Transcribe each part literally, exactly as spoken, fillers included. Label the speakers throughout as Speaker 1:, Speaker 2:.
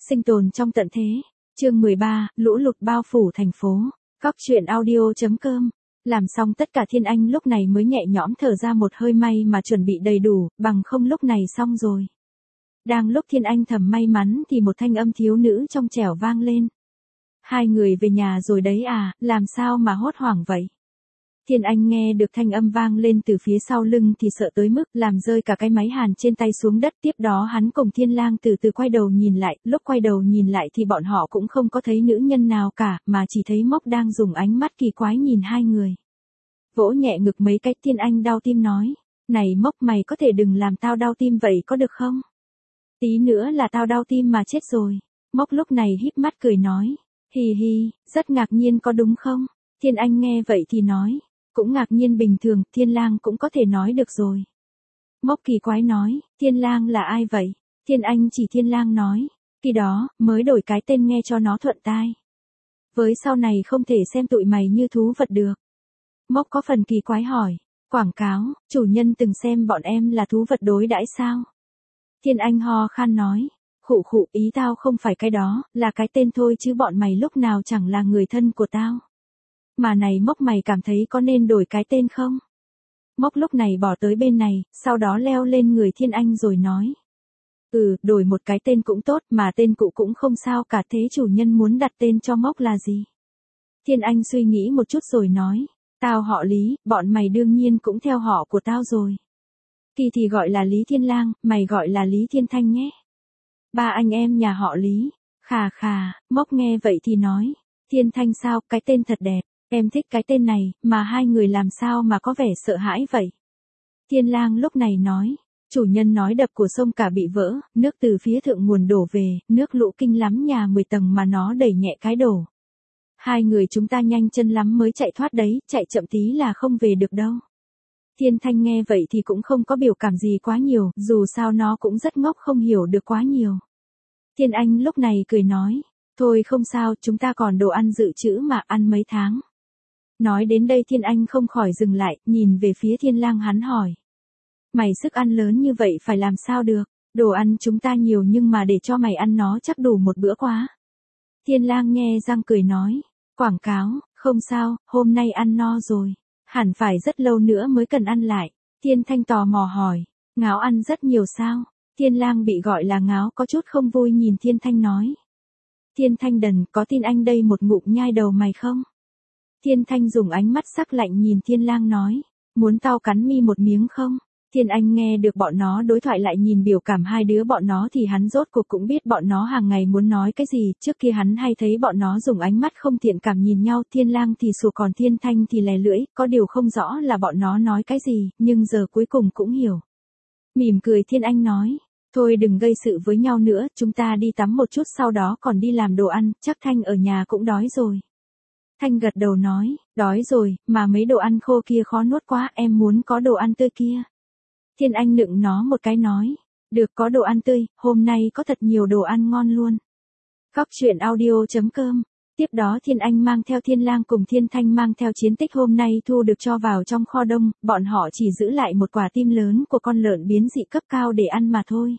Speaker 1: Sinh tồn trong tận thế. Chương mười ba, lũ lụt bao phủ thành phố. Góc truyện audio chấm com. Làm xong tất cả Thiên Anh lúc này mới nhẹ nhõm thở ra một hơi, may mà chuẩn bị đầy đủ, bằng không lúc này xong rồi. Đang lúc Thiên Anh thầm may mắn thì một thanh âm thiếu nữ trong trẻo vang lên. Hai người về nhà rồi đấy à, làm sao mà hốt hoảng vậy? Thiên Anh nghe được thanh âm vang lên từ phía sau lưng thì sợ tới mức làm rơi cả cái máy hàn trên tay xuống đất. Tiếp đó hắn cùng Thiên Lang từ từ quay đầu nhìn lại, lúc quay đầu nhìn lại thì bọn họ cũng không có thấy nữ nhân nào cả, mà chỉ thấy Mốc đang dùng ánh mắt kỳ quái nhìn hai người. Vỗ nhẹ ngực mấy cái, Thiên Anh đau tim nói, này Mốc, mày có thể đừng làm tao đau tim vậy có được không? Tí nữa là tao đau tim mà chết rồi. Mốc lúc này híp mắt cười nói, hì hì, rất ngạc nhiên có đúng không? Thiên Anh nghe vậy thì nói, cũng ngạc nhiên bình thường, Thiên Lang cũng có thể nói được rồi. Mốc kỳ quái nói, Thiên Lang là ai vậy? Thiên Anh chỉ Thiên Lang nói, khi đó, mới đổi cái tên nghe cho nó thuận tai. Với sau này không thể xem tụi mày như thú vật được. Mốc có phần kỳ quái hỏi, quảng cáo, chủ nhân từng xem bọn em là thú vật đối đãi sao? Thiên Anh ho khan nói, khụ khụ, ý tao không phải cái đó, là cái tên thôi chứ bọn mày lúc nào chẳng là người thân của tao. Mà này Mốc, mày cảm thấy có nên đổi cái tên không? Mốc lúc này bỏ tới bên này, sau đó leo lên người Thiên Anh rồi nói. Ừ, đổi một cái tên cũng tốt, mà tên cũ cũng không sao cả, thế chủ nhân muốn đặt tên cho Mốc là gì? Thiên Anh suy nghĩ một chút rồi nói, tao họ Lý, bọn mày đương nhiên cũng theo họ của tao rồi. Kỳ thì gọi là Lý Thiên Lang, mày gọi là Lý Thiên Thanh nhé. Ba anh em nhà họ Lý. Khà khà, Mốc nghe vậy thì nói, Thiên Thanh sao, cái tên thật đẹp. Em thích cái tên này, mà hai người làm sao mà có vẻ sợ hãi vậy? Thiên Lang lúc này nói, chủ nhân nói đập của sông cả bị vỡ, nước từ phía thượng nguồn đổ về, nước lũ kinh lắm, nhà mười tầng mà nó đẩy nhẹ cái đổ. Hai người chúng ta nhanh chân lắm mới chạy thoát đấy, chạy chậm tí là không về được đâu. Thiên Thanh nghe vậy thì cũng không có biểu cảm gì quá nhiều, dù sao nó cũng rất ngốc không hiểu được quá nhiều. Thiên Anh lúc này cười nói, thôi không sao, chúng ta còn đồ ăn dự trữ mà, ăn mấy tháng. Nói đến đây Thiên Anh không khỏi dừng lại, nhìn về phía Thiên Lang, hắn hỏi. Mày sức ăn lớn như vậy phải làm sao được, đồ ăn chúng ta nhiều nhưng mà để cho mày ăn nó chắc đủ một bữa quá. Thiên Lang nghe răng cười nói, quảng cáo, không sao, hôm nay ăn no rồi, hẳn phải rất lâu nữa mới cần ăn lại. Thiên Thanh tò mò hỏi, ngáo ăn rất nhiều sao? Thiên Lang bị gọi là ngáo có chút không vui nhìn Thiên Thanh nói. Thiên Thanh đần, có tin anh đây một ngụm nhai đầu mày không? Thiên Thanh dùng ánh mắt sắc lạnh nhìn Thiên Lang nói, muốn tao cắn mi một miếng không? Thiên Anh nghe được bọn nó đối thoại lại nhìn biểu cảm hai đứa bọn nó thì hắn rốt cuộc cũng biết bọn nó hàng ngày muốn nói cái gì. Trước kia hắn hay thấy bọn nó dùng ánh mắt không thiện cảm nhìn nhau, Thiên Lang thì sủa còn Thiên Thanh thì lè lưỡi, có điều không rõ là bọn nó nói cái gì, nhưng giờ cuối cùng cũng hiểu. Mỉm cười Thiên Anh nói, thôi đừng gây sự với nhau nữa, chúng ta đi tắm một chút sau đó còn đi làm đồ ăn, chắc Thanh ở nhà cũng đói rồi. Thanh gật đầu nói, đói rồi, mà mấy đồ ăn khô kia khó nuốt quá, em muốn có đồ ăn tươi kia. Thiên Anh nựng nó một cái nói, được, có đồ ăn tươi, hôm nay có thật nhiều đồ ăn ngon luôn. Góc truyện audio chấm com. Tiếp đó Thiên Anh mang theo Thiên Lang cùng Thiên Thanh mang theo chiến tích hôm nay thu được cho vào trong kho đông, bọn họ chỉ giữ lại một quả tim lớn của con lợn biến dị cấp cao để ăn mà thôi.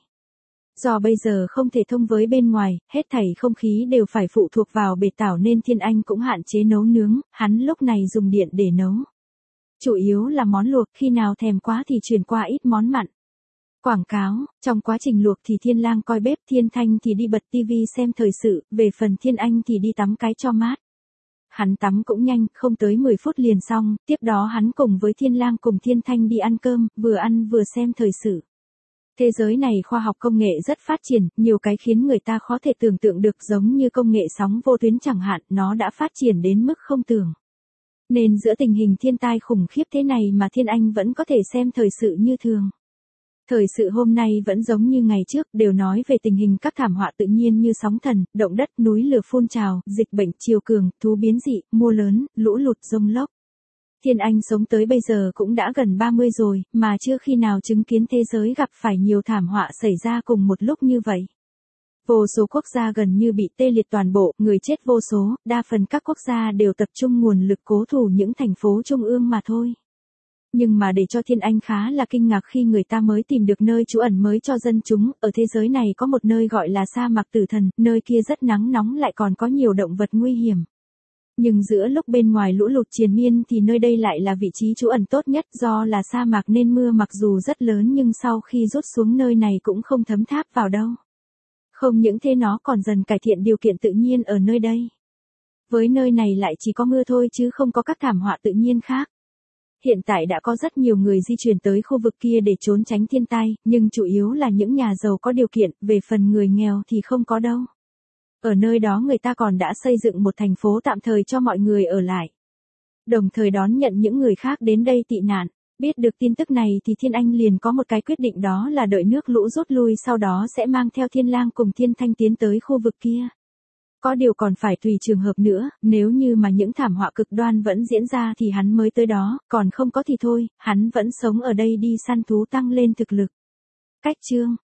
Speaker 1: Do bây giờ không thể thông với bên ngoài, hết thảy không khí đều phải phụ thuộc vào bề tảo nên Thiên Anh cũng hạn chế nấu nướng, hắn lúc này dùng điện để nấu. Chủ yếu là món luộc, khi nào thèm quá thì chuyển qua ít món mặn. Quảng cáo, trong quá trình luộc thì Thiên Lang coi bếp, Thiên Thanh thì đi bật tivi xem thời sự, về phần Thiên Anh thì đi tắm cái cho mát. Hắn tắm cũng nhanh, không tới mười phút liền xong, tiếp đó hắn cùng với Thiên Lang cùng Thiên Thanh đi ăn cơm, vừa ăn vừa xem thời sự. Thế giới này khoa học công nghệ rất phát triển, nhiều cái khiến người ta khó thể tưởng tượng được, giống như công nghệ sóng vô tuyến chẳng hạn, nó đã phát triển đến mức không tưởng. Nên giữa tình hình thiên tai khủng khiếp thế này mà Thiên Anh vẫn có thể xem thời sự như thường. Thời sự hôm nay vẫn giống như ngày trước, đều nói về tình hình các thảm họa tự nhiên như sóng thần, động đất, núi lửa phun trào, dịch bệnh, triều cường, thú biến dị, mưa lớn, lũ lụt, giông lốc. Thiên Anh sống tới bây giờ cũng đã gần ba mươi rồi, mà chưa khi nào chứng kiến thế giới gặp phải nhiều thảm họa xảy ra cùng một lúc như vậy. Vô số quốc gia gần như bị tê liệt toàn bộ, người chết vô số, đa phần các quốc gia đều tập trung nguồn lực cố thủ những thành phố trung ương mà thôi. Nhưng mà để cho Thiên Anh khá là kinh ngạc khi người ta mới tìm được nơi trú ẩn mới cho dân chúng, ở thế giới này có một nơi gọi là sa mạc tử thần, nơi kia rất nắng nóng lại còn có nhiều động vật nguy hiểm. Nhưng giữa lúc bên ngoài lũ lụt triền miên thì nơi đây lại là vị trí trú ẩn tốt nhất, do là sa mạc nên mưa mặc dù rất lớn nhưng sau khi rút xuống nơi này cũng không thấm tháp vào đâu. Không những thế nó còn dần cải thiện điều kiện tự nhiên ở nơi đây. Với nơi này lại chỉ có mưa thôi chứ không có các thảm họa tự nhiên khác. Hiện tại đã có rất nhiều người di chuyển tới khu vực kia để trốn tránh thiên tai, nhưng chủ yếu là những nhà giàu có điều kiện, về phần người nghèo thì không có đâu. Ở nơi đó người ta còn đã xây dựng một thành phố tạm thời cho mọi người ở lại. Đồng thời đón nhận những người khác đến đây tị nạn. Biết được tin tức này thì Thiên Anh liền có một cái quyết định, đó là đợi nước lũ rút lui sau đó sẽ mang theo Thiên Lang cùng Thiên Thanh tiến tới khu vực kia. Có điều còn phải tùy trường hợp nữa, nếu như mà những thảm họa cực đoan vẫn diễn ra thì hắn mới tới đó, còn không có thì thôi, hắn vẫn sống ở đây đi săn thú tăng lên thực lực. Cách chương